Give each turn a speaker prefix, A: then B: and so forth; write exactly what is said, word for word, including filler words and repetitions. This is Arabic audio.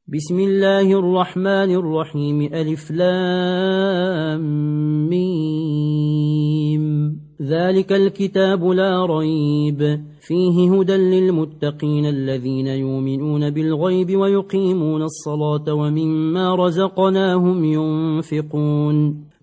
A: بسم الله الرحمن الرحيم ألف لام ميم ذلك الكتاب لا ريب فيه هدى للمتقين الذين يؤمنون بالغيب ويقيمون الصلاة ومما رزقناهم ينفقون